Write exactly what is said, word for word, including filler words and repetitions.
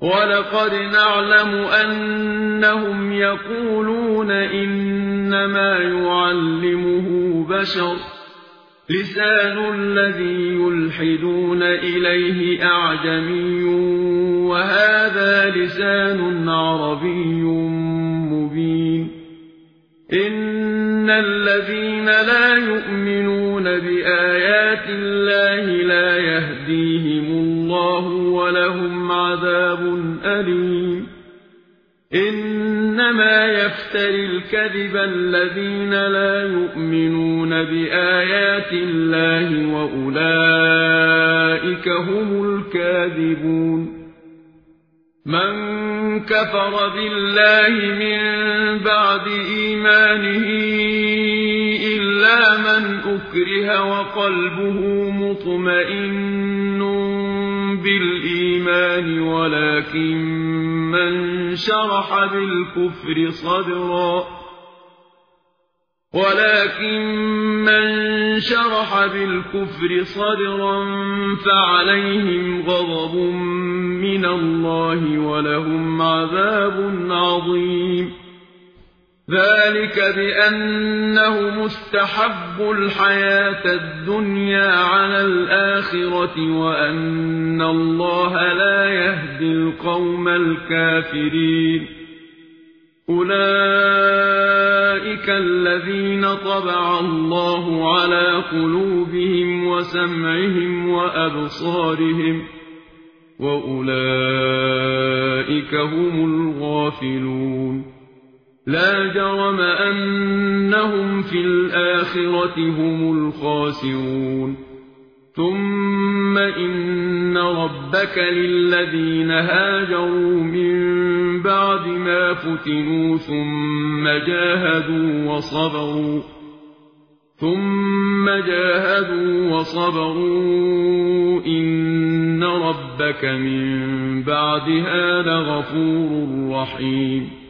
وَلَقَدْ نَعْلَمُ أَنَّهُمْ يَقُولُونَ إِنَّمَا يُعَلِّمُهُ بَشَرٌ لِّسَانُ الَّذِي يُلْحِدُونَ إِلَيْهِ أَعْجَمِيٌّ وَهَٰذَا لِسَانٌ عَرَبِيٌّ مُّبِينٌ إِنَّ الَّذِينَ لَا يُؤْمِنُونَ بِآيَاتِ اللَّهِ لَا يَهْدِيهِمُ اللَّهُ وَلَهُمْ عَذَابٌ أَلِيمٌ إِنَّمَا يَفْتَرِي الْكَذِبَ الَّذِينَ لَا يُؤْمِنُونَ بِآيَاتِ اللَّهِ وَأُولَٰئِكَ هُمُ الْكَاذِبُونَ مَن كَفَرَ بِاللَّهِ مِن بَعْدِ إِيمَانِهِ إِلَّا مَنْ أُكْرِهَ وَقَلْبُهُ مُطْمَئِنٌّ بِالْإِيمَانِ وَلَٰكِن مَّن شَرَحَ بِالْكُفْرِ صَدْرًا ولكن من شرح بالكفر صدرا فعليهم غضب من الله ولهم عذاب عظيم ذلك بأنه مستحب الحياة الدنيا على الآخرة وأن الله لا يهدي القوم الكافرين أولئك الذين طبع الله على قلوبهم وسمعهم وأبصارهم وأولئك هم الغافلون لا جرم أنهم في الآخرة هم الخاسرون ثم إن ربك للذين هاجروا من بعد ما فتنوا ثم جاهدوا وصبروا ثم جاهدوا وصبروا إن ربك من بعدها لغفور رحيم